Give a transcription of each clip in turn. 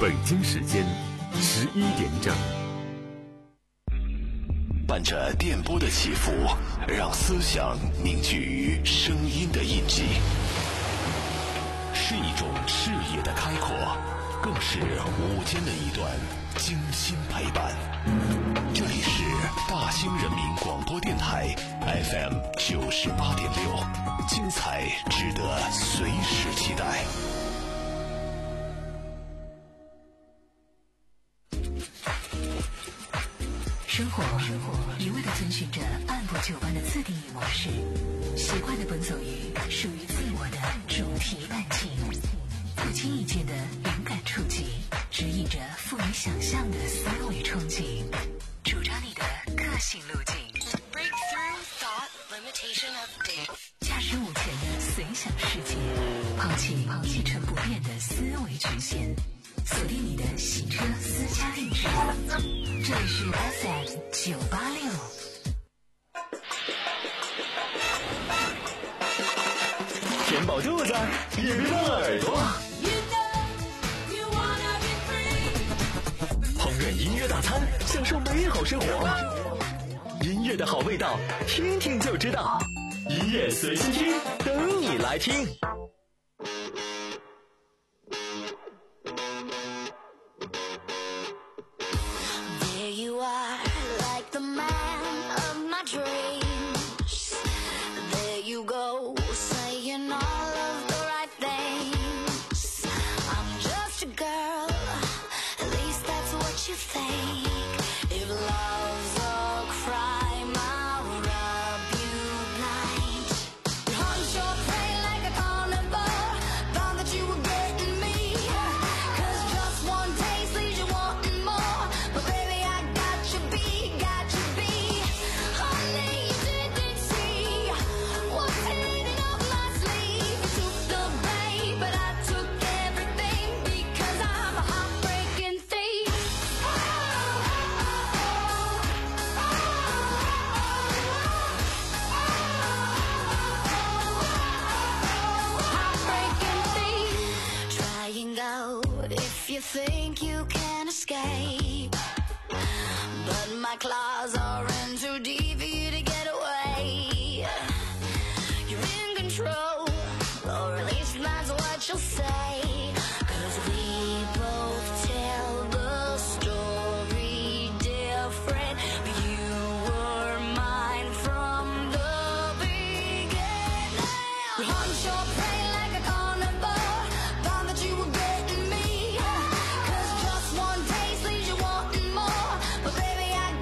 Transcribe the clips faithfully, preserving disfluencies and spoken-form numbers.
北京时间十一点整。 伴着电波的起伏，让思想凝聚于声音的印记，是一种视野的开阔，更是午间的一段精心陪伴。这里是大兴人民广播电台 F M 九十八点六，精彩值得随时期待。 生活一味地遵循着按部就班的自定义模式，习惯地奔走于属于自我的主题半径，不经意间的灵感触及，指引着富于想象的思维憧憬，主张你的个性路径。Breakthrough thought limitation update。驾驶午前的随想世界，抛弃一成不变的思维局限，锁定你的洗车私家定制。这里是 F M 九八六。 填饱肚子，也别忘了耳朵。烹饪音乐大餐，享受美好生活。音乐的好味道，听听就知道。音乐随心听，等你来听。 Claws are in too deep for you to get away. You're in control, or at least that's what you'll say. Cause we both tell the story different, but you were mine from the beginning. You hunt your prey like a carnivore, thought that you were getting me. Cause just one taste leaves you wanting more, but baby I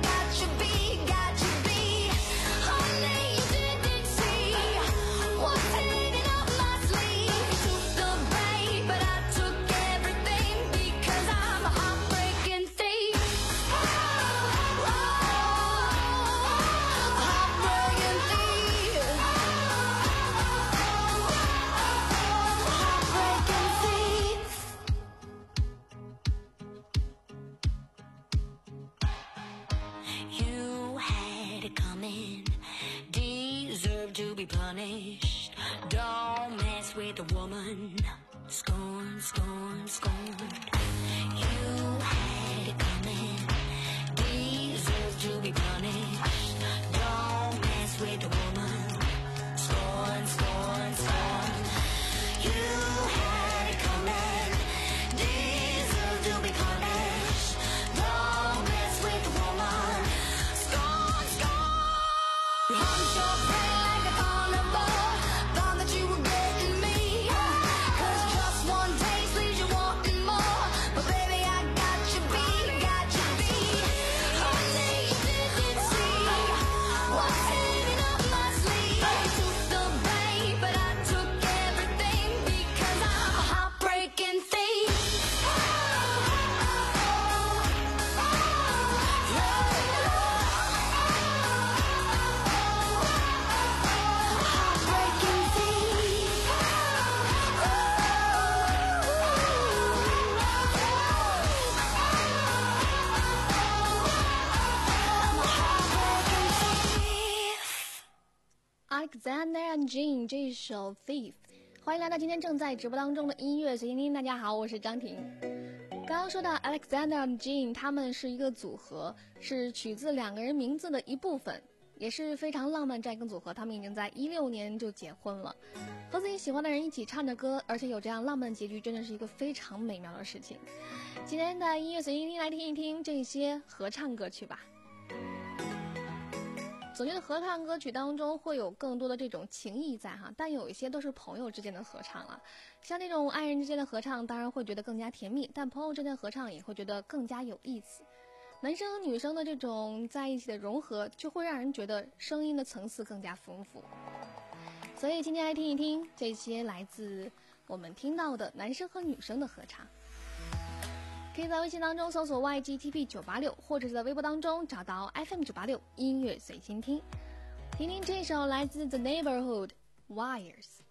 punished. Don't mess with a woman. Scorn, scorn, scorn. You had it coming. Deserve to be punished. Don't mess with a woman. Scorn, scorn, scorn. You had it coming. Deserve to be punished. Don't mess with a woman. Scorn, scorn. Hunt your prey. Alexander and Jean 这一首 Thief。欢迎来到今天正在直播当中的音乐随心听。大家好，我是张婷。 刚刚说到 Alexander and Jean， 他们是一个组合，是取自两个人名字的一部分，也是非常浪漫这样一个组合。他们已经在一六年就结婚了，和自己喜欢的人一起唱着歌，而且有这样浪漫的结局，真的是一个非常美妙的事情。今天的音乐随心听，来听一听这些合唱歌曲吧。总觉得合唱歌曲当中会有更多的这种情谊在哈，但有一些都是朋友之间的合唱了。像那种爱人之间的合唱，当然会觉得更加甜蜜，但朋友之间的合唱也会觉得更加有意思。男生和女生的这种在一起的融合，就会让人觉得声音的层次更加丰富。所以今天来听一听这些来自我们听到的男生和女生的合唱。可以在微信当中搜索 Y G T P 九八六， 或者是在微博当中找到 F M 九八六 音乐随心听，听听这首来自 The Neighborhood Wires。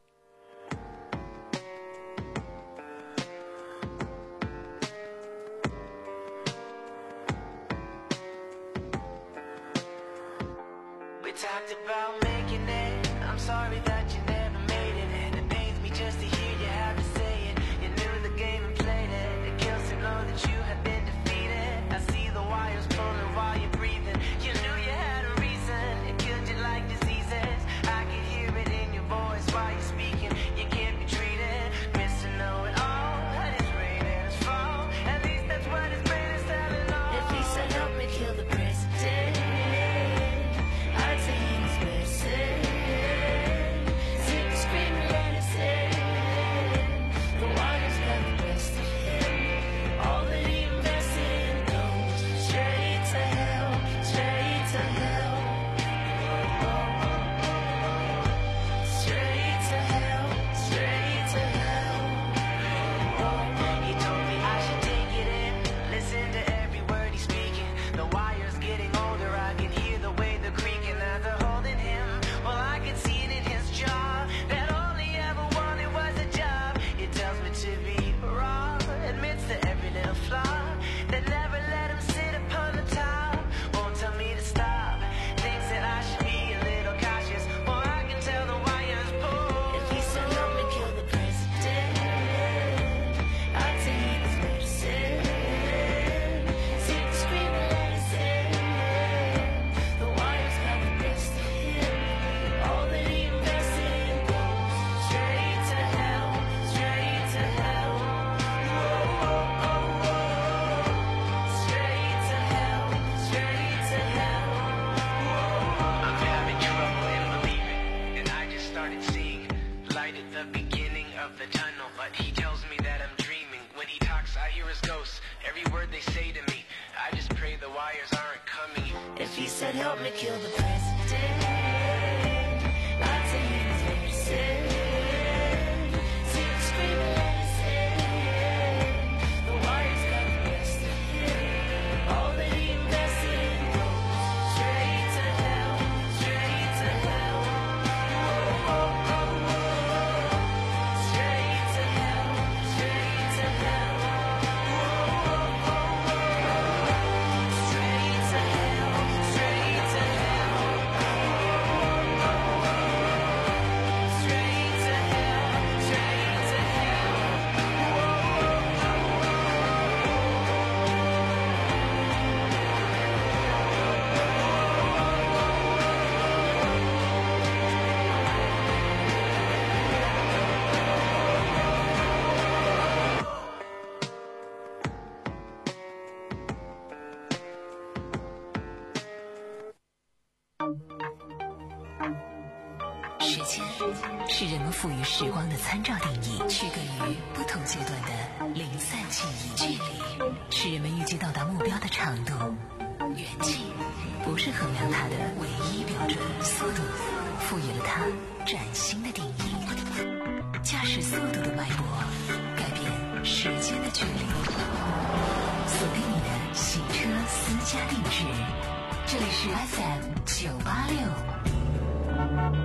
We talked about making it, I'm sorry that you never made it, and it pains me just to hear you have to say it. You knew the game and played it, it kills to know that you have been defeated. I see the wires pulling while you're breathing. You knew you had a reason, it killed you like diseases. I can hear it in your voice while you're speaking. You can't be treated, Mister Know-it-all, and it's rain and it's fall. At least that's what his brain is telling all. If he said help me kill the president, I'd say he was missing. Sit and scream and let it sit. The wires got the best of him. All that he invested in goes straight to hell, straight to hell. Straight to hell, straight to hell. He told me I should take it in, listen to every word he's speaking. The wire's getting older, I can hear the way they're creaking as they're holding him. Well, I can see it in his jaw, that all he ever wanted was a job. It tells me to be raw, admits to every little flaw, that never let him sit upon the top. Won't tell me to stop, thinks that I should be a little cautious. Well, I can tell the wires pull. If he said help me kill the president, I'd say he was medicine. Sit and scream and let it sit. The wires got the best of him. All that he invested in goes straight to hell, straight to hell. Whoa, whoa, whoa, whoa. Straight to hell, straight to hell. I'm having trouble in believing, and I just started seeing light at the beginning of the tunnel. But he tells me that I'm dreaming. When he talks, I hear his ghost. Every word they say to me, I just pray the wires aren't coming. If he said help me kill the president, I'd say he was medicine. Sit and scream and let it sit. The wires got the best of him. All that he invested in goes straight to hell, straight to hell. Whoa, whoa, whoa. Straight to hell, straight to hell. Whoa, whoa, whoa. Straight to hell, straight to hell. Straight to hell, straight to hell. “时间是人们赋予时光的参照定义，区隔于不同阶段的零散记忆。距离是人们预计到达目标的长度，远近不是衡量它的唯一标准。速度赋予了它崭新的定义。驾驶速度的脉搏，改变时间的距离。锁定你的洗车私家定制，这里是 F M 九八六。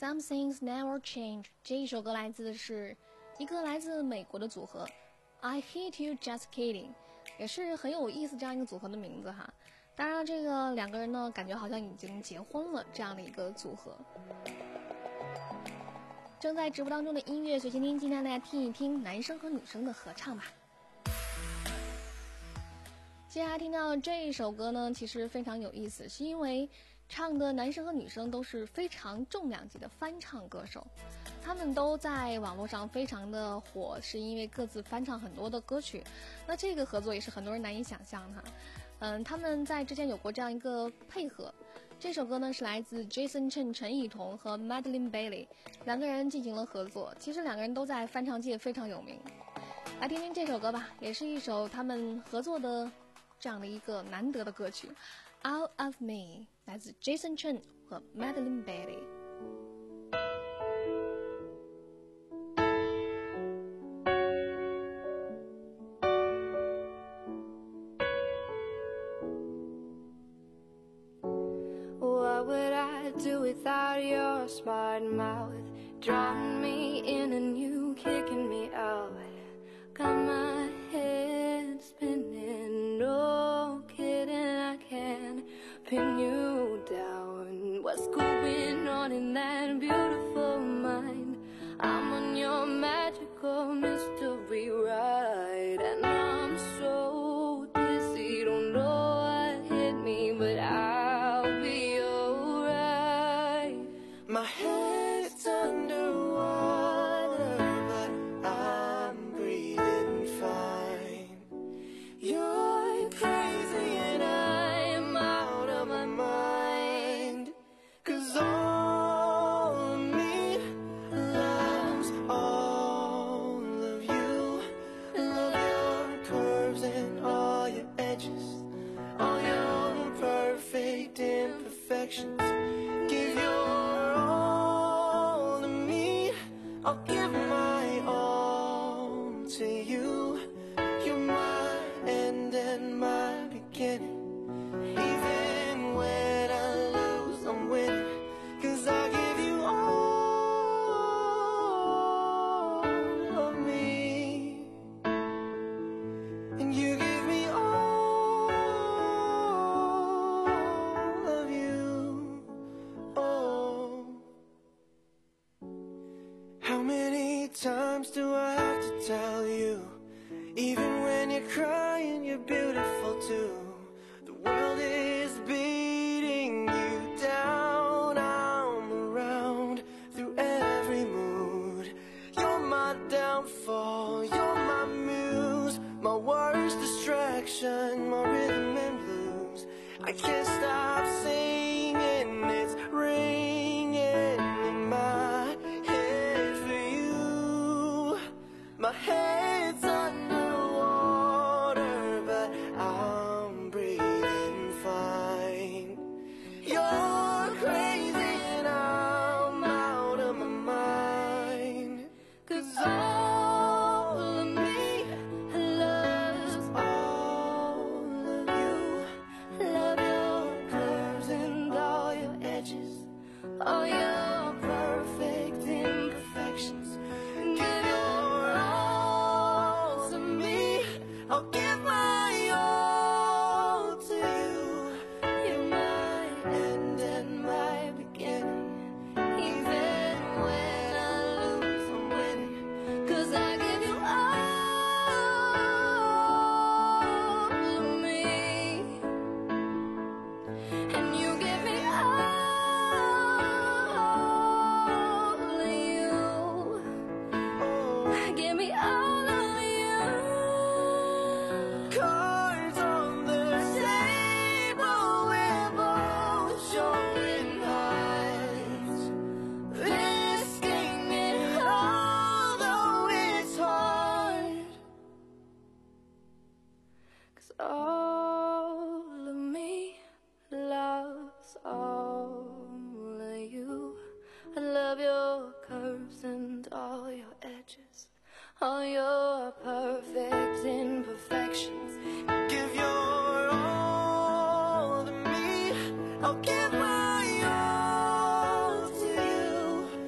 Some Things Never Change 这一首歌来自是一个来自美国的组合 I Hate You Just Kidding， 也是很有意思这样一个组合的名字哈。当然这个两个人呢感觉好像已经结婚了这样的一个组合。正在直播当中的音乐随心听，今天大家听一听男生和女生的合唱吧。接下来听到这一首歌呢其实非常有意思，是因为唱的男生和女生都是非常重量级的翻唱歌手，他们都在网络上非常的火，是因为各自翻唱很多的歌曲。那这个合作也是很多人难以想象的。嗯，他们在之前有过这样一个配合。这首歌呢是来自 Jason Chen 陈以彤和 Madeline Bailey 两个人进行了合作，其实两个人都在翻唱界非常有名。来听听这首歌吧，也是一首他们合作的这样的一个难得的歌曲 Out of Me， 来自 Jason Chen 和 Madeline Bailey。What would I do without your smart mouth? Drawing me in and you kicking me out. Got my head spinning, no kidding, I can't pin you down. What's going on in that beautiful mind? I'm on your magical mystery ride, and I'm so dizzy, don't know what hit me, but I'll be alright. My head's underwater, but I'm breathing fine. You're crazy and I'm out of my mind, 'cause all of me loves all of you. Love your curves and all your edges, all your perfect imperfections. Give your all to me, I'll give my all to you. You're my end and my beginning. Even when I lose, I'm winning, 'cause I give you all of me, and you give me all of you. Oh, how many times do I have to tell you? Even when you're crying, you're beautiful too. The world is beating you down. I'm around through every mood. You're my downfall, you're my muse, my worst distraction, my rhythm and blues. I can't stop singing, it's ringing in my head for you. My head's underwater, but I'm breathing fine. You're crazy and I'm out of my mind, 'cause all of me loves all of you. Love your curves and all your edges, all your perfect imperfections. Give your all to me, I'll give my all to you. You're my end and my beginning. Even when I lose, I'm winning, 'cause I give you all of me, and you give me all of you. Give me all of you. Cards on the table, we're both showing hearts, risking it although it's hard, 'cause all of me loves all of you. I love your curves and all your edges, all your perfect imperfections. Give your all to me, I'll give my all to you.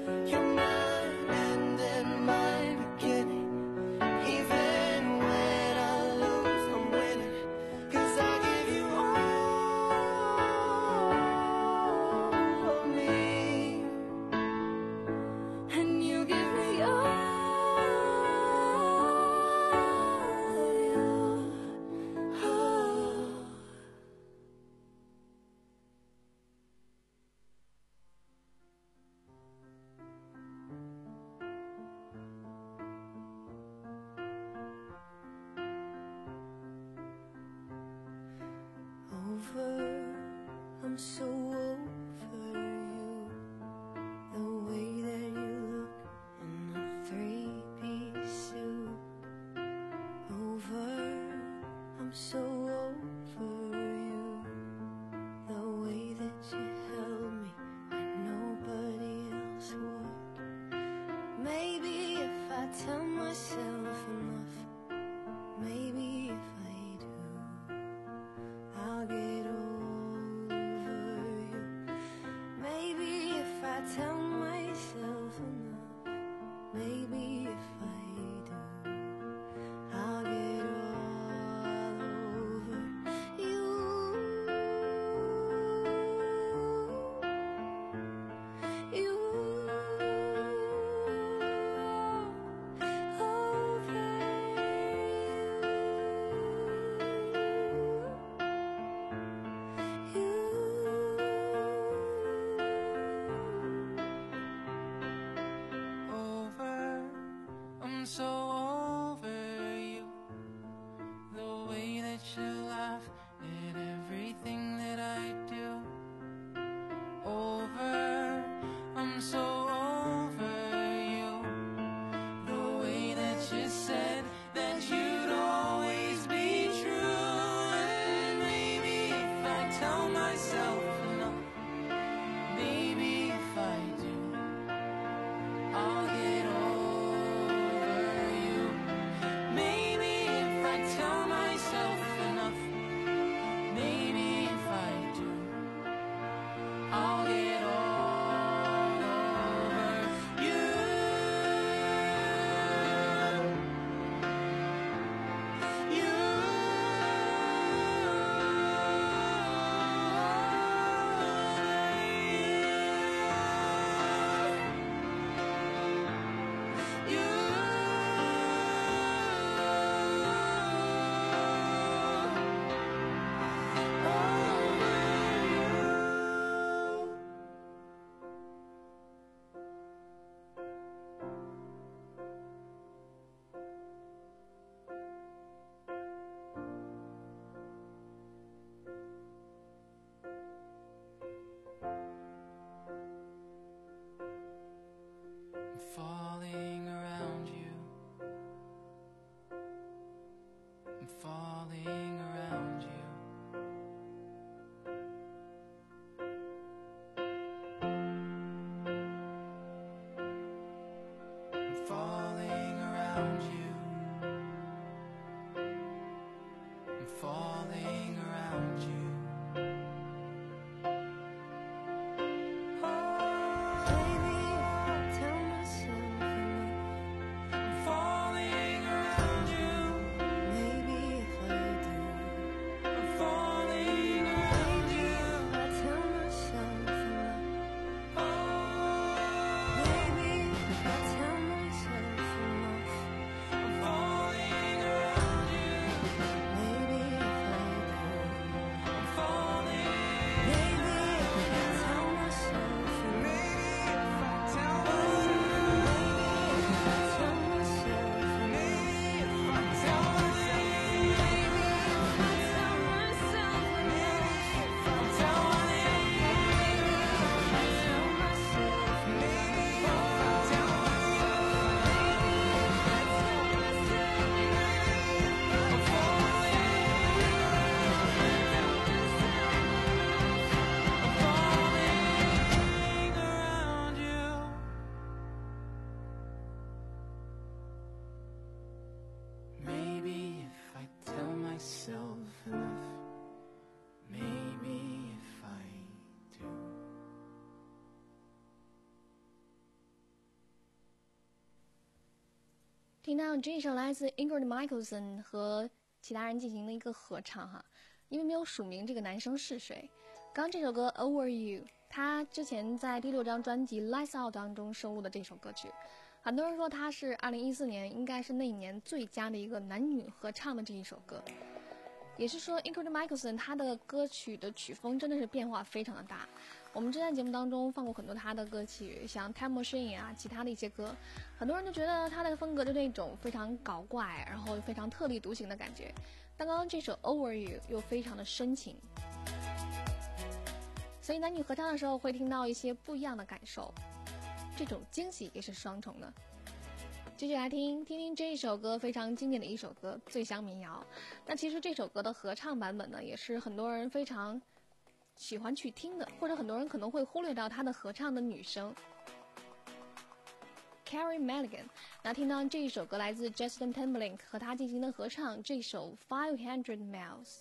I'm so over you, the way that you look in a three-piece suit. Over, I'm so over you, the way that you held me when nobody else would. Maybe if I tell myself enough, maybe if I do, I'll get over you. Maybe if I tell myself enough, maybe if I do, I'll get all over you. You over you. Over, I'm so over you, the way that you laugh at everything that I do. Over, I'm so over you, the way that you said that you'd always be true. And maybe if I tell myself enough, maybe if I do, I'll get over you. Maybe if I tell myself enough, maybe if I do, I'll get all over you. You, you, I'm falling around you. I'm falling around you. I'm falling around you. I'm falling around you. Maybe if I tell myself enough, I'm falling around you. maybe if I do, I'm falling around maybe you. if I tell myself enough, Oh, maybe if I tell myself enough, I'm falling around you. maybe if I do, I'm falling. maybe if I tell myself enough, Maybe if I tell myself, maybe if I tell myself enough, maybe if I tell myself, maybe if I tell myself enough, if I tell myself, maybe if I tell myself enough, maybe if I tell myself, I'm falling. I'm falling around you. Maybe if I tell myself enough, maybe if I do. 听到这首来自 Ingrid Michaelson 和其他人进行了一个合唱哈，因为没有署名这个男生是谁。刚刚这首歌 Over You， 他之前在第六张专辑 Lights Out 当中收录的这首歌曲，很多人说他是二零一四年应该是那一年最佳的一个男女合唱的这一首歌。也是说 Ingrid Michaelson 他的歌曲的曲风真的是变化非常的大。我们之前节目当中放过很多他的歌曲，像 Time Machine 啊，其他的一些歌，很多人都觉得他的风格就那种非常搞怪，然后非常特立独行的感觉。但刚刚这首 Over You 又非常的深情。 所以男女合唱的时候会听到一些不一样的感受，这种惊喜也是双重的。继续来听听听这一首歌，非常经典的一首歌《醉乡民谣》。那其实这首歌的合唱版本呢，也是很多人非常喜欢去听的，或者很多人可能会忽略到他的合唱的女声 Carey Mulligan。 那听到这一首歌来自 Justin Timberlake 和他进行的合唱，这首 Five Hundred Miles。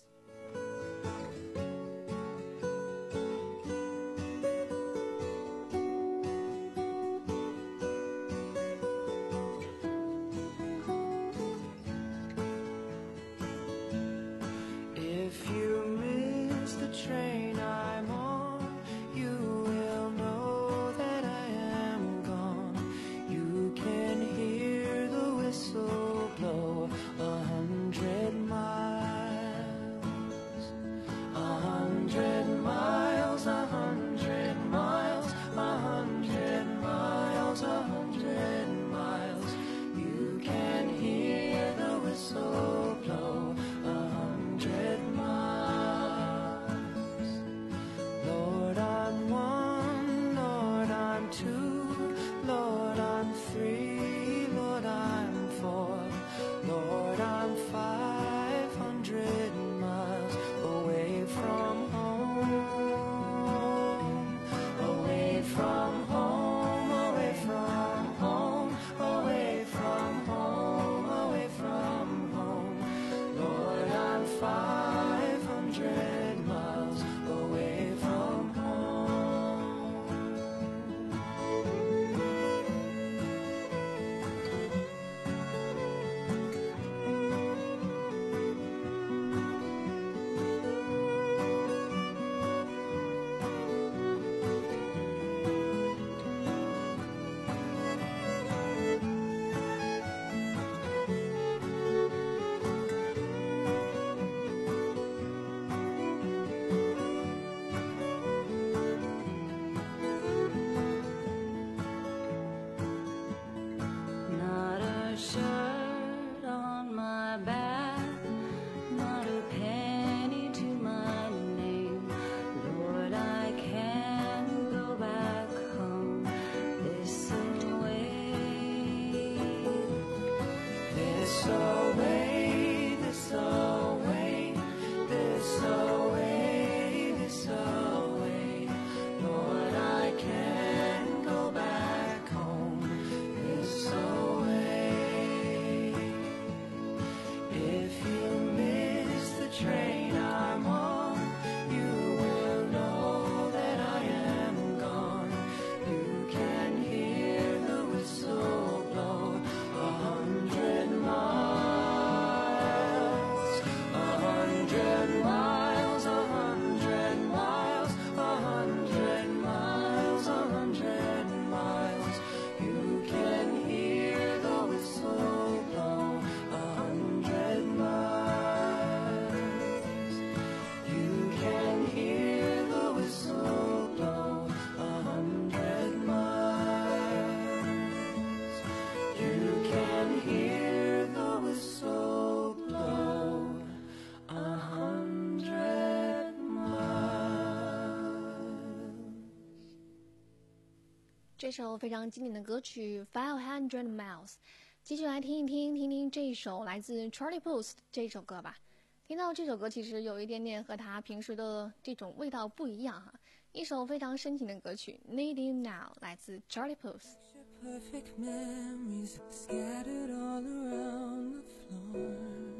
这首非常经典的歌曲 Five Hundred Miles。 继续来听一听听听这一首来自 Charlie Puth 这首歌吧。听到这首歌其实有一点点和他平时的这种味道不一样哈，一首非常深情的歌曲 Need You Now 来自 Charlie Puth。 Perfect memories scattered all around the floor.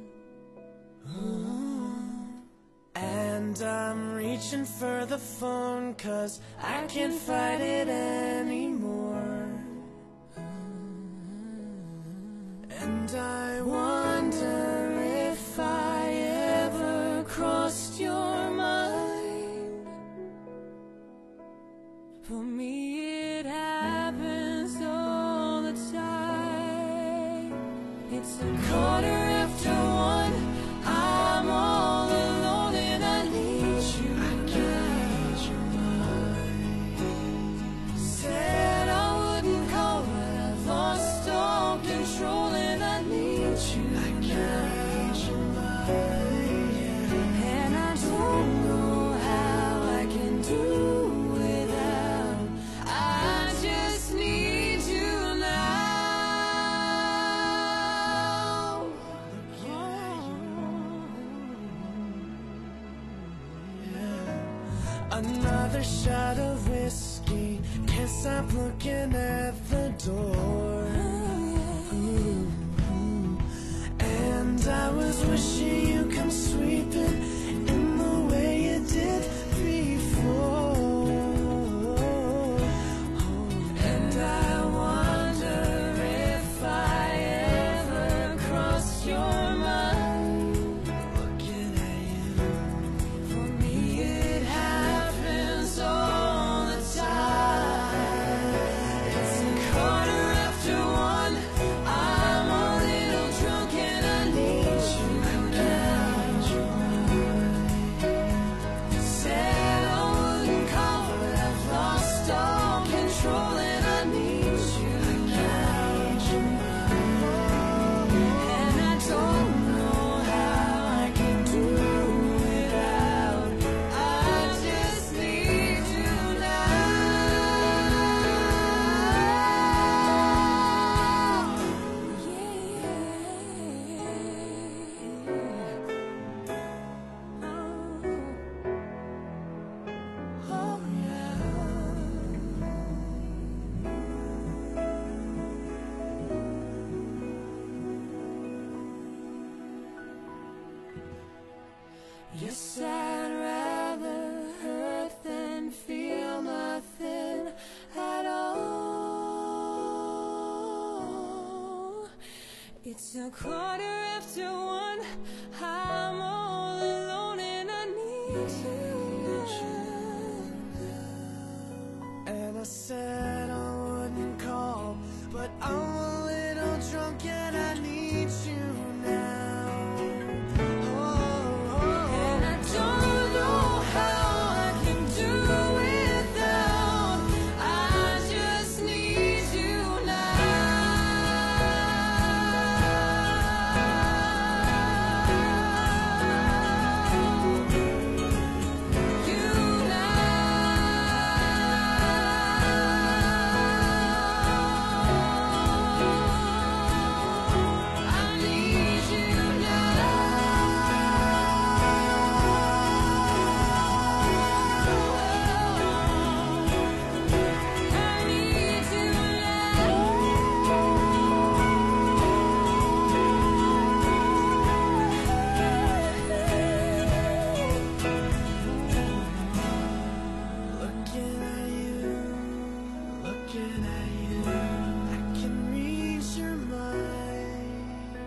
And I'm reaching for the phone 'cause I can't fight it anymore. And I wonder if I ever crossed your mind. For me it happens all the time. It's a quarter after one, I'm all alone and I need you. I need you mine. Said I wouldn't call but I've lost all control and I need you. I need you mine. And I don't know how I can do another shot of whiskey. Can't stop looking at the door. Ooh. And I was wishing you come sweeping in the way you did before. And I wonder if I ever crossed your mind. Looking at you, for me it happens all the time. It's a quarter after one. I'm a little drunk and I need you now. Said I wouldn't call, but I've lost all control and I need you now. And I don't know how I can do without. I just need you now. Oh, yes, I'd rather hurt than feel nothing at all. It's a quarter after one. I'm all alone and I need you. And I said I wouldn't call, but I'm a little drunk and I need you now. And I don't know how I can do without. I just need you now. You now. I need you Looking at you, looking at you, I can read your mind.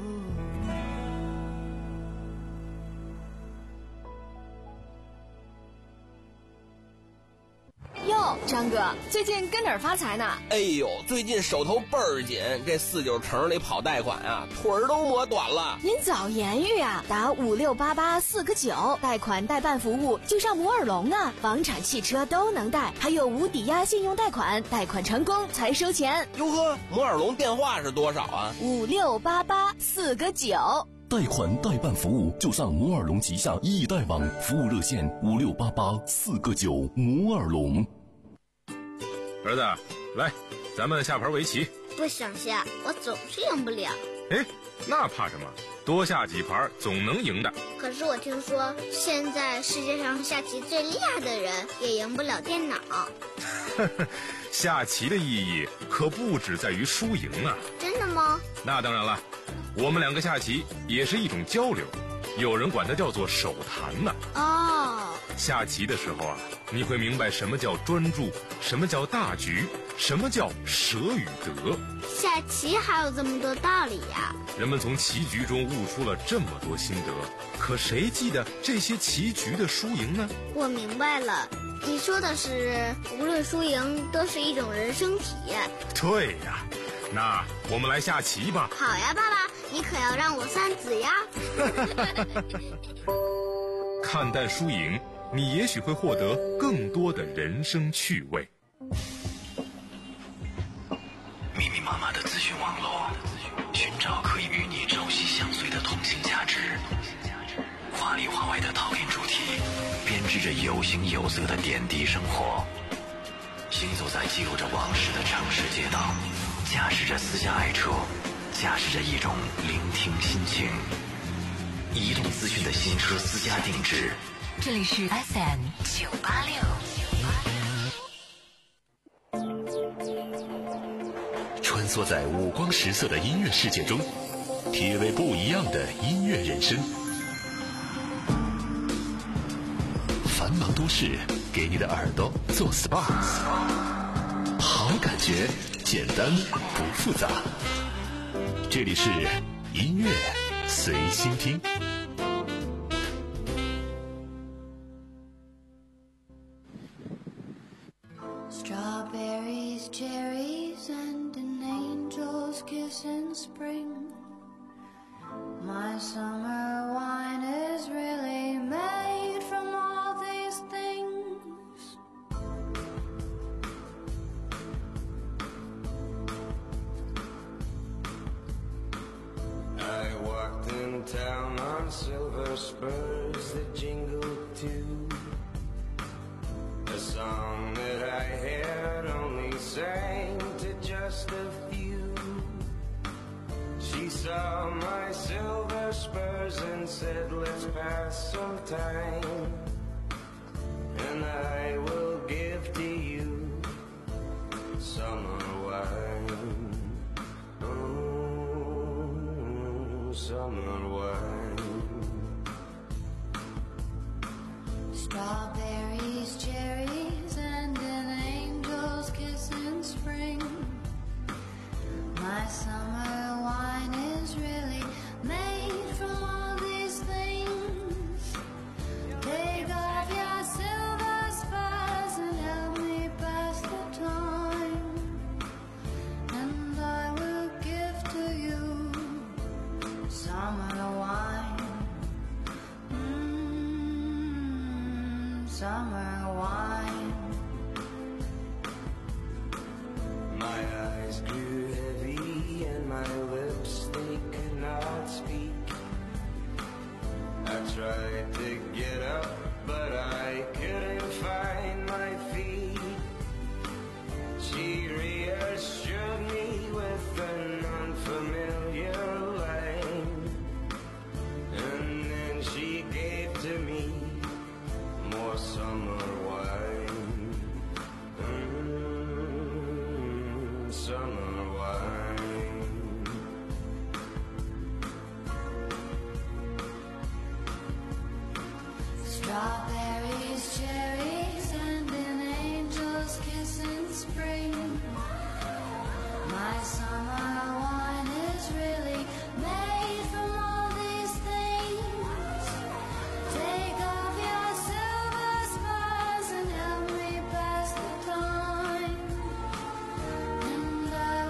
哟，张哥，最近跟哪儿发财呢？ 哎呦，最近手头倍儿紧，这四九城里跑贷款啊，腿儿都磨短了。 您早言语啊，打五六八八四个九，贷款代办服务就上摩尔龙啊，房产、汽车都能贷，还有无抵押信用贷款，贷款成功才收钱。 哟呵，摩尔龙电话是多少啊？ 五六八八四个九。 贷款代办服务就上摩尔龙旗下易贷网，服务热线五六八八四个九。摩尔龙。 儿子，来，咱们下盘围棋。 不想下，我总是赢不了。 哎，那怕什么？多下几盘总能赢的。 可是我听说，现在世界上下棋最厉害的人也赢不了电脑。 下棋的意义可不只在于输赢啊！ 真的吗？ 那当然了，我们两个下棋也是一种交流，有人管它叫做手谈呢。 哦， 下棋的时候啊，你会明白什么叫专注，什么叫大局，什么叫舍与得。 下棋还有这么多道理呀！ 人们从棋局中悟出了这么多心得，可谁记得这些棋局的输赢呢？ 我明白了，你说的是无论输赢都是一种人生体验。 对呀，那我们来下棋吧。 好呀，爸爸，你可要让我三子呀。 看淡输赢，你也许会获得更多的人生趣味。 密密麻麻的资讯网络，寻找可以与你朝夕相随的同性价值。华里华外的讨论主题，编织着有形有色的点滴生活。行走在记录着往事的城市街道，驾驶着私家爱车，驾驶着一种聆听心情。移动资讯的新车私家定制， 这里是 F M 九八六。 穿梭在五光十色的音乐世界中，体味不一样的音乐人生。繁忙都市给你的耳朵做 S P A， 好感觉，简单不复杂。这里是音乐随心听。 Strawberries, cherries, and an angel's kiss in spring. My summer wine is really made from all these things. I walked in town on silver spurs that jingled too. A song that I had only sang to just a few. She saw my silver spurs and said, let's pass some time, and I will give to you summer wine. Oh, summer wine. Strawberries, cherries, and an angel's kiss in spring. My summer wine is really made from all these things. Take off your silver spurs and help me pass the time, and I will give to you summer wine. Mm, summer wine. My eyes grew heavy and my lips, they could not speak. I tried to get up, but I couldn't find my feet. She reassured me with an unfamiliar line, and then she gave to me more summer wine. Mm, summer wine. Strawberries, cherries, and an angel's kiss in spring. My summer wine is really made from all these things. Take off your silver spurs and help me pass the time, and I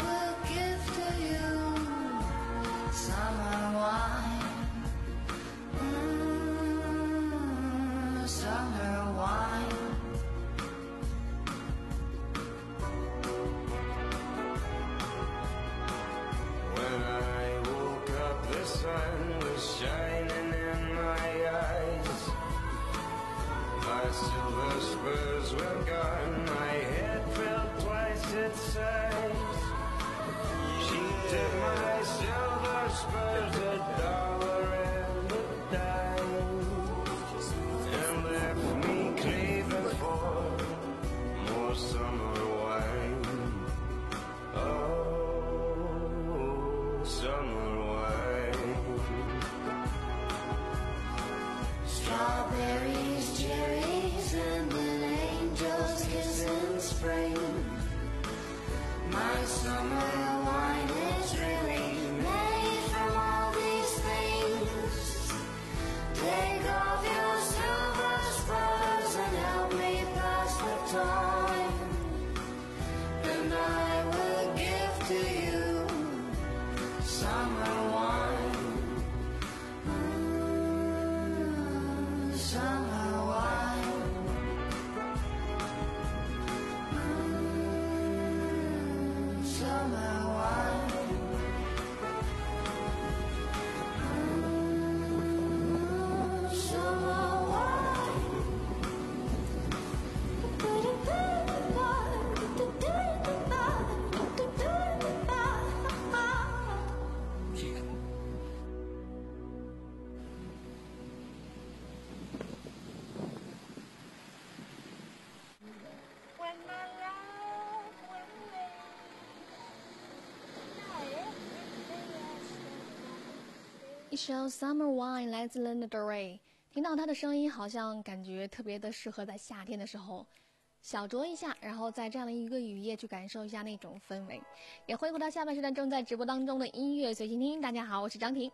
一首 Summer Wine 来自 Lana Del Rey， 听到她的声音好像感觉特别的适合在夏天的时候小酌一下，然后在这样的一个雨夜去感受一下那种氛围。也欢迎回到下半时段正在直播当中的音乐随心听。大家好，我是张婷。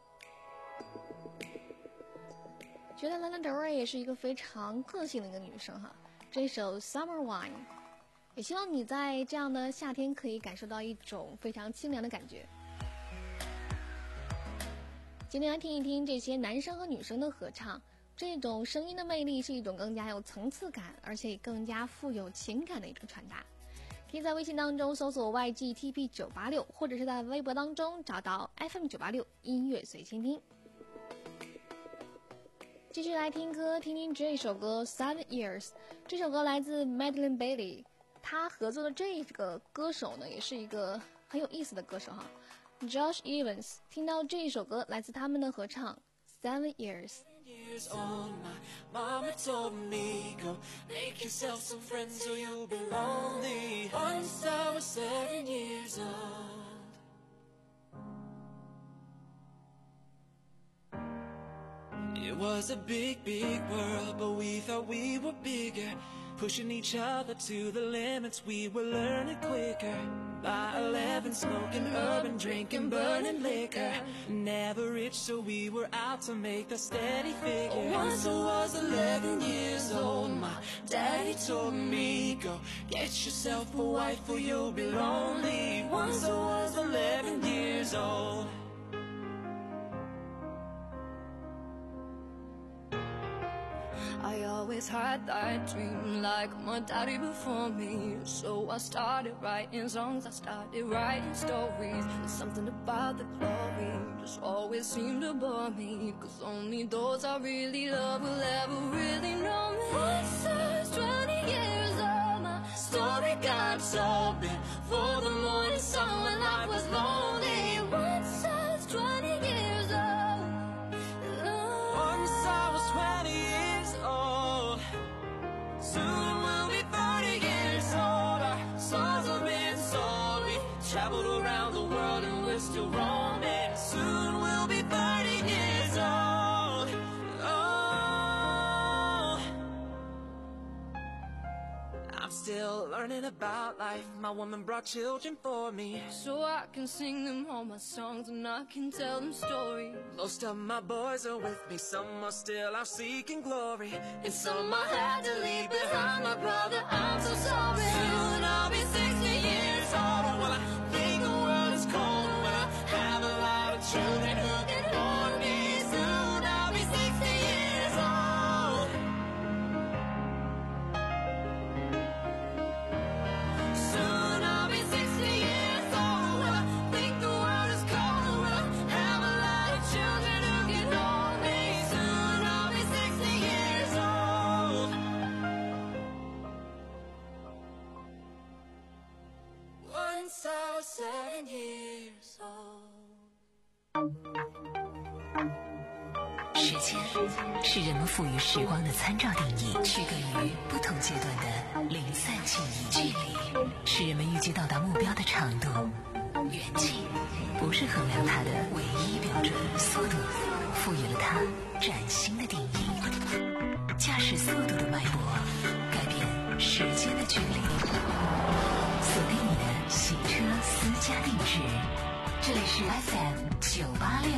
觉得 Lana Del Rey 也是一个非常个性的一个女生哈。这首 Summer Wine， 也希望你在这样的夏天可以感受到一种非常清凉的感觉。今天来听一听这些男生和女生的合唱，这种声音的魅力是一种更加有层次感，而且更加富有情感的一种传达。可以在微信当中搜索 Y G T P 九八六， 或者是在微博当中找到 F M 九八六 音乐随心听。继续来听歌，听听这首歌 Seven Years。 这首歌来自 Madeline Bailey， 她合作的这个歌手呢，也是一个很有意思的歌手哈， Josh Evans。 听到这一首歌来自他们的合唱 Seven Years。 Years old, my mama told me, go make yourself some friends or you'll be lonely. Once I was seven years old. It was a big, big world, but we thought we were bigger. Pushing each other to the limits, we were learning quicker. By eleven, smoking urban, drinking, burning liquor. Never rich, so we were out to make a steady figure. Once I was eleven years old, my daddy told me, go get yourself a wife or you'll be lonely. Once I was eleven years old. I always had that dream like my daddy before me. So I started writing songs, I started writing stories. There's something about the glory just always seemed to bore me, cause only those I really love will ever really know me. Once I was twenty years old, my story got told before the morning sun when life was lonely. Once I was twenty years old, once I was twenty years old. Soon we'll be thirty years old. Our souls have been sold. We traveled around the world and we're still roaming. Soon we'll be thirty years old. Oh, I'm still learning about life. My woman brought children for me, so I can sing them all my songs and I can tell them stories. Most of my boys are with me, some are still out seeking glory, and some I had to leave behind. My brother, I'm so sorry. Soon I'll be sixty years old. Well, I think the world is cold when I have a lot of children who can hold me. Soon I'll be sixty years old. Soon I'll be sixty years old. Well, I think the world is cold when I have a lot of children who can hold me. Soon I'll be sixty years old. Once I was seven years old. 时间是人们赋予时光的参照定义，区隔于不同阶段的零散记忆。距离是人们预计到达目标的长度，远近不是衡量它的唯一标准。速度赋予了它崭新的定义。驾驶速度的脉搏，改变时间的距离。锁定你的洗车私家定制，这里是 F M 九八六。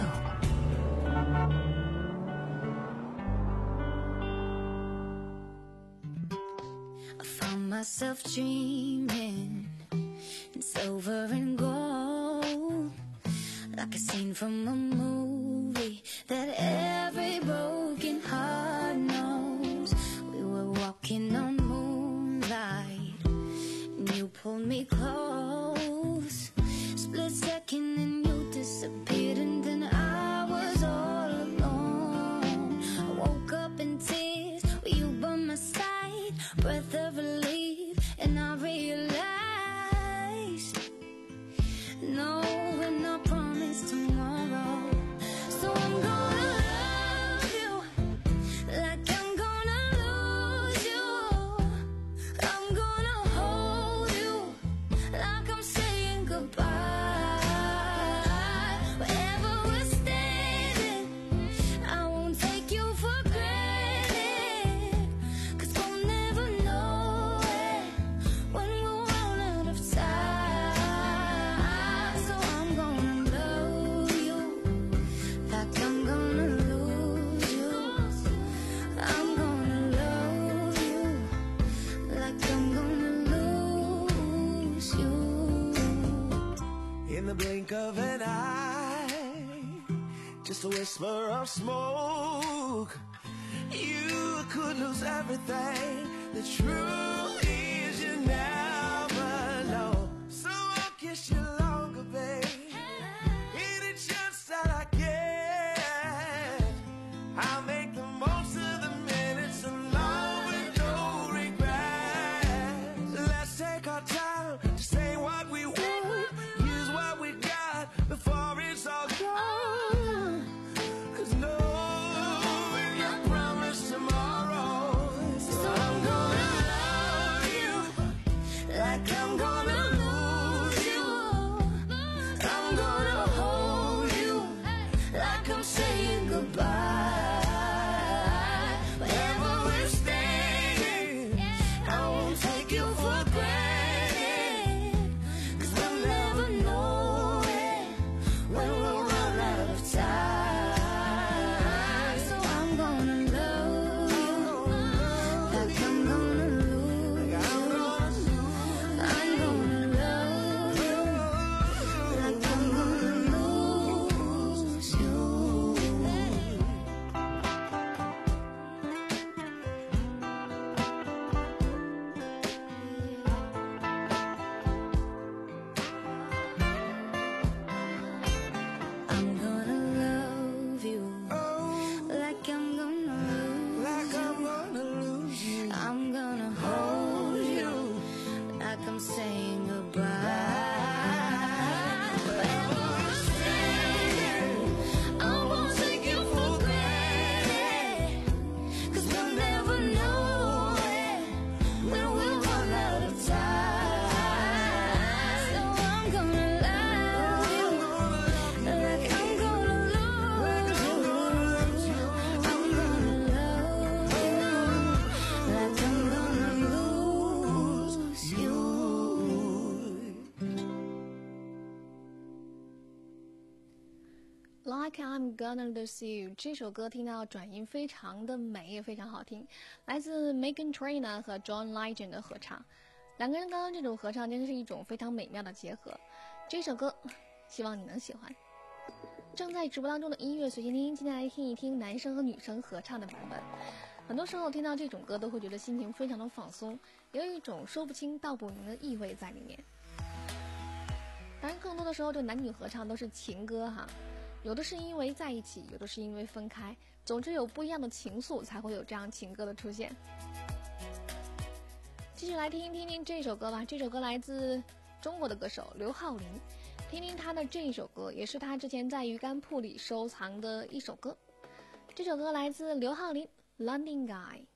Myself dreaming in silver and gold, like a scene from a movie that every broken heart knows. We were walking on moonlight and you pulled me close. Split second and you disappeared, and then I was all alone. I woke up in tears with you by my side, breath of relief, and I realized, no, we're not promised tomorrow. So I'm gonna love you like I'm gonna lose you. I'm gonna hold just a whisper of smoke. You could lose everything. The truth is you never know. So I'll kiss you longer, babe. Any chance that I get, I'll make the most of the minutes alone with no regrets. Let's take our time to say what we want, use what we got before it's all gone. Cause no one can promise tomorrow. So I'm gonna love you like I'm gonna lose you. I'm gonna hold you like I'm saying goodbye. Wherever we're staying, I won't take you for granted. Cause we'll never know it when we'll run out of time. So I'm gonna love you like I'm gonna lose you. I'm gonna love you like I'm gonna lose you. I'm gonna love you like I'm gonna lose like I'm gonna lose you. I'm gonna hold you like I'm saying goodbye. Wherever we're staying, I won't take you for granted. Cause we'll never know it when we'll run out of time. So I'm gonna love you like I'm gonna lose you. I'm gonna love you like I'm gonna lose you. Like I'm Gonna Lose You 这首歌听到转音非常的美，也非常好听，来自 Meghan Trainor 和 John Legend 的合唱。两个人刚刚这种合唱真的是一种非常美妙的结合。这首歌希望你能喜欢。正在直播当中的音乐随心听，今天来听一听男生和女生合唱的版本。很多时候听到这种歌都会觉得心情非常的放松，也有一种说不清道不明的意味在里面。当然更多的时候这男女合唱都是情歌哈，有的是因为在一起，有的是因为分开，总之有不一样的情愫才会有这样情歌的出现。继续来听听听这首歌吧，这首歌来自中国的歌手刘浩霖，听听他的这一首歌，也是他之前在鱼竿铺里收藏的一首歌。这首歌来自刘浩霖 London Guy。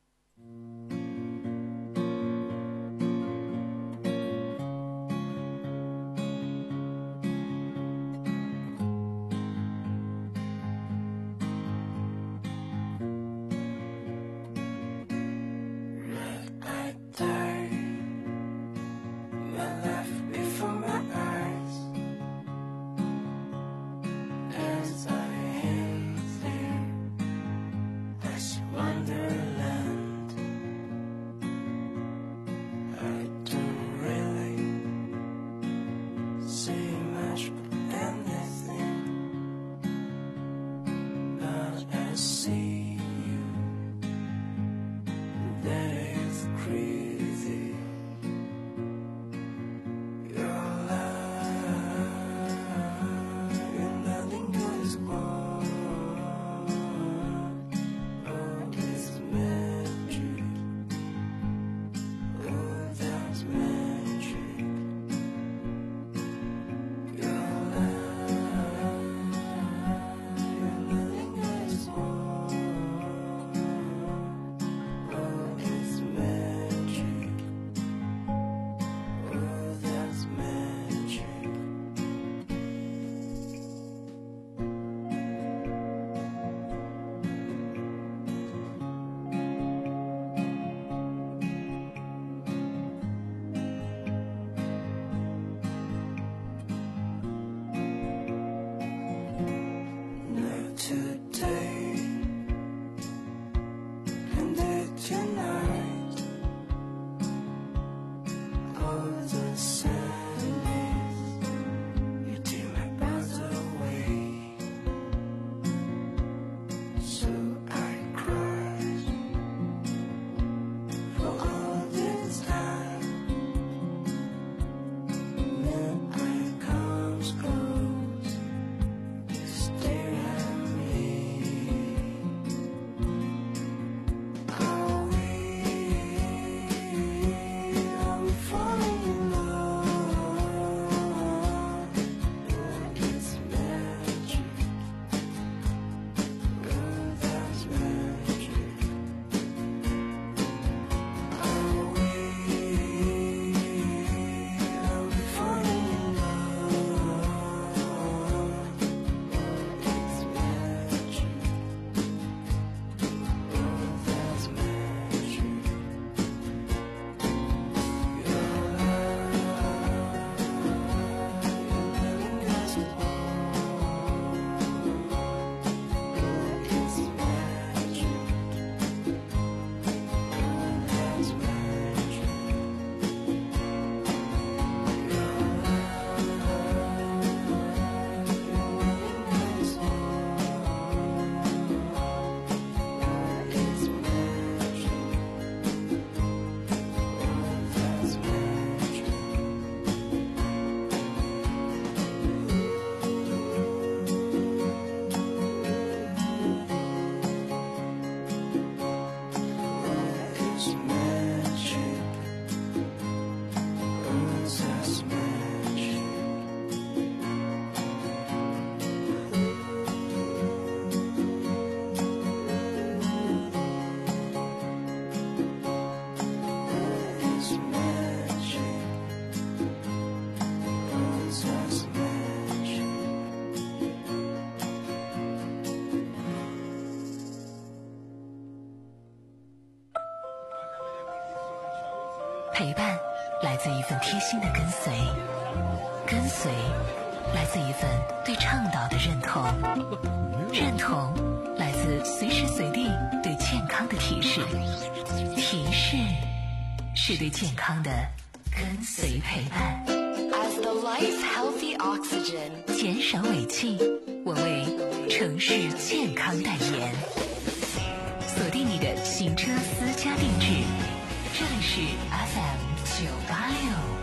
陪伴来自一份贴心的跟随，跟随来自一份对倡导的认同，认同来自随时随地对健康的提示，提示是对健康的跟随陪伴。 As the life healthy oxygen， 减少尾气，我为城市健康代言。锁定你的行车私家定制，这里是 F M 九八六。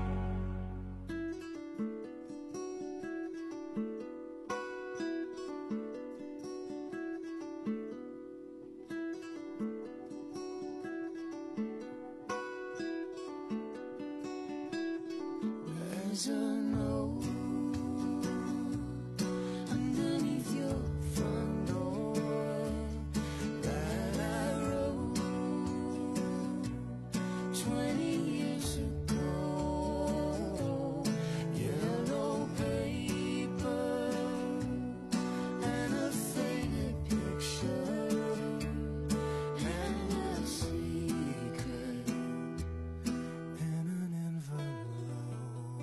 There's a note underneath your front door that I wrote twenty years ago. Yellow paper and a faded picture and a secret in an envelope.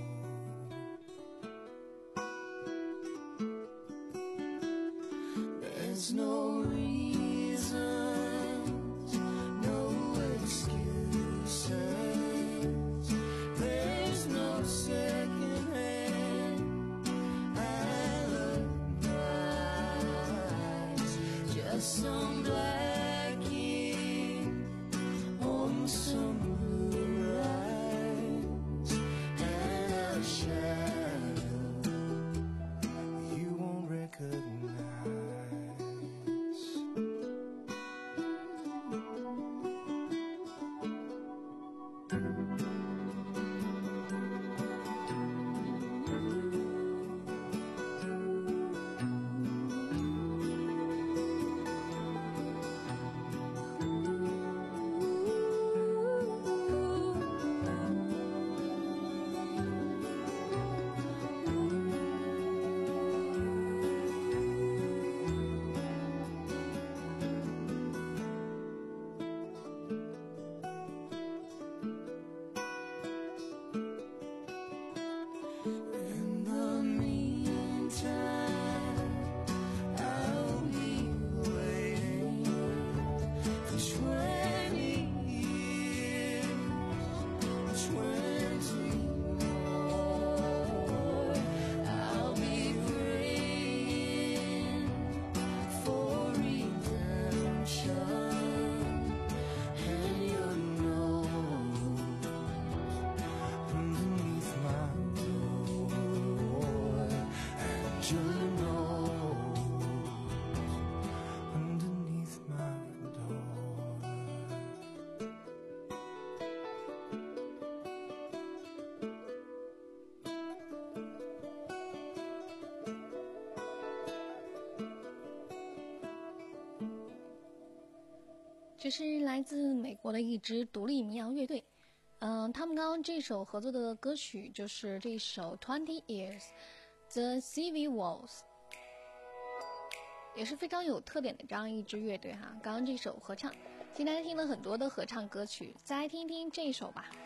There's no reasons, no excuses. There's no second hand alibis. Just some black ink on some blue lines and a shadow you won't recognize. In the meantime, I'll be waiting for twenty years, twenty more. I'll be praying for redemption and your nose underneath my door, and your nose underneath my door. 这是来自美国的一支独立民谣乐队，嗯，他们刚刚这首合作的歌曲就是这首 Twenty Years The Civil Wars， 也是非常有特点的这样一支乐队哈。刚刚这首合唱，今天听了很多的合唱歌曲，再来听听这一首吧。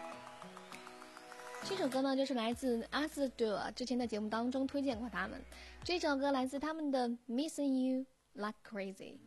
这首歌呢，就是来自阿斯德尔，之前在节目当中推荐过他们。这首歌来自他们的 Missing You Like Crazy。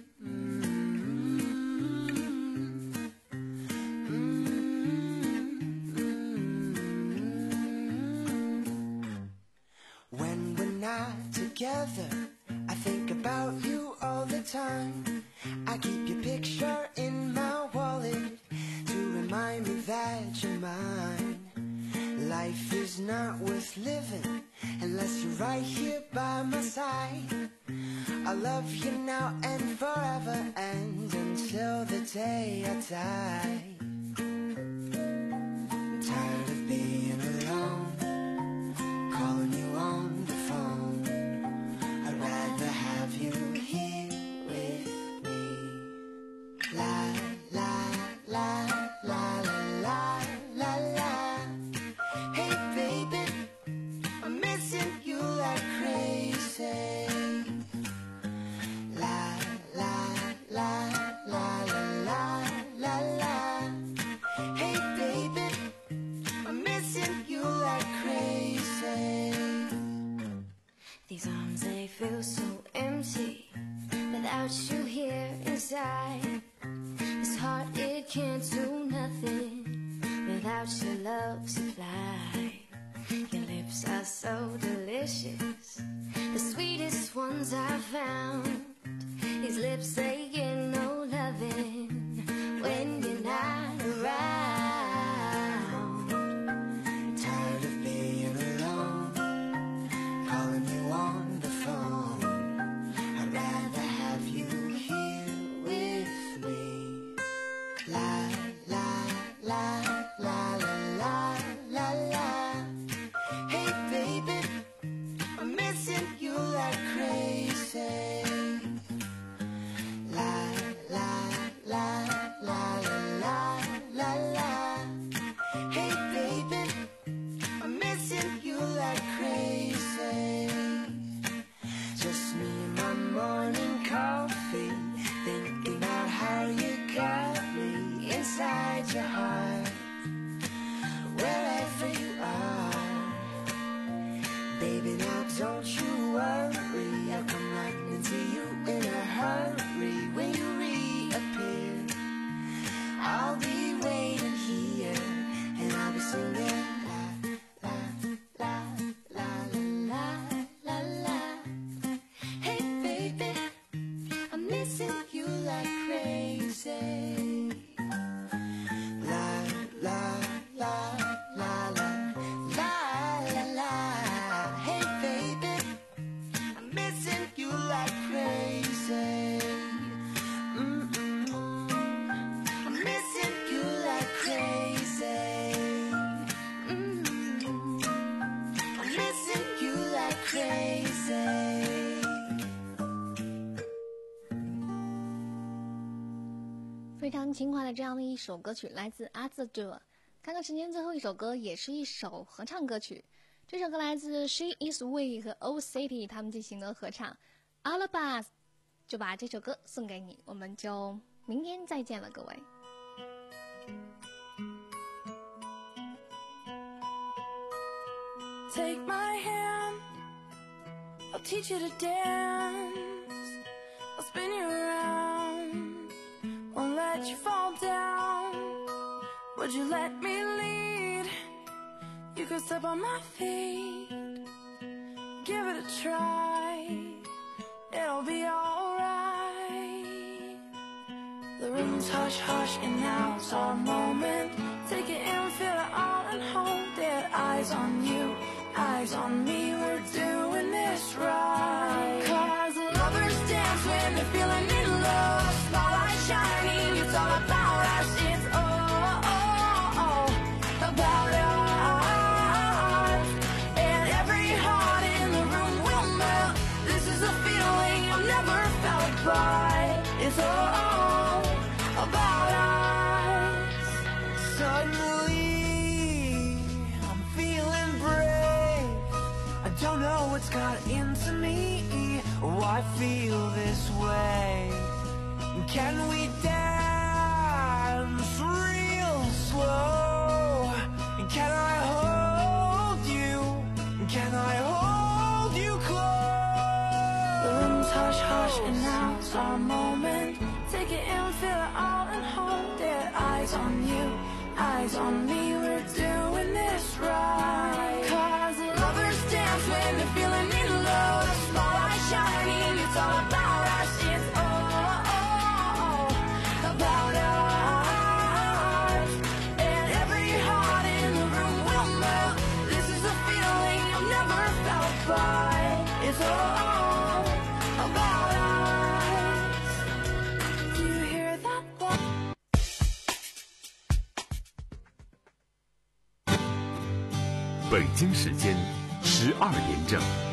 When we're not together, I think about you all the time. I keep your picture in my wallet to remind me that you're mine. Life is not worth living unless you're right here by my side. I love you now and forever and until the day I die. I'm tired of being alone, calling you on the phone. I'd rather have you here with me. La la la la la la la. Hey baby, I'm missing you like crazy. La la la la la la la la. love supply. Your lips are so delicious, the sweetest ones I've found. These lips, they get no loving when you're not around. Tired of being alone, calling you on the phone. I'd rather have you here with me. La la la la la la la la. Hey baby, I'm missing you like crazy. La la la la la la la. Hey baby, I'm missing you like crazy. Just me and my morning coffee, thinking about how you got me inside your heart. Wherever you are, baby, now don't you worry. I'll come running to you in a hurry. When you reappear, I'll be waiting here, and I'll be singing la la la la la la la. Hey baby, I'm missing you like crazy. La la la la la la la la. Hey baby, I'm missing you like crazy. Mm-mm. I'm missing you like crazy. Mm-mm. I'm missing you like crazy. 非常情怀的这样的一首歌曲，来自阿兹哲。看看时间，最后一首歌也是一首合唱歌曲。这首歌来自 She Is We 和 Old City 他们进行的合唱。Alabas 就把这首歌送给你，我们就明天再见了，各位。 Take my hand, I'll teach you to dance. I'll spin you around, won't let you fall down. Would you let me lead? You could step on my feet, give it a try, it'll be alright. The room's hush hush and now it's our moment. Take it in, feel it all and hold it. Eyes on you, eyes on me, we're doing this right. Cause lovers dance when they're feeling in love. Spotlight shining, it's all about us. It's all, all, all about us. And every heart in the room will melt. This is a feeling I've never felt, but it's all about us. Suddenly, I'm feeling brave. I don't know what's got into me. Oh, I feel this way. Can we dance real slow? Can I hold you? Can I hold you close? The room's hush hush and now it's our moment. Take it in, feel it all and hold it. Eyes on you, eyes on me, we're doing this right. Cause lovers dance when they're feeling in love. Spotlight shining, it's all about us. It's all, all about us. And every heart in the room will melt. This is a feeling I've never felt, but it's all about us. Do you hear that? 北京时间十二点整。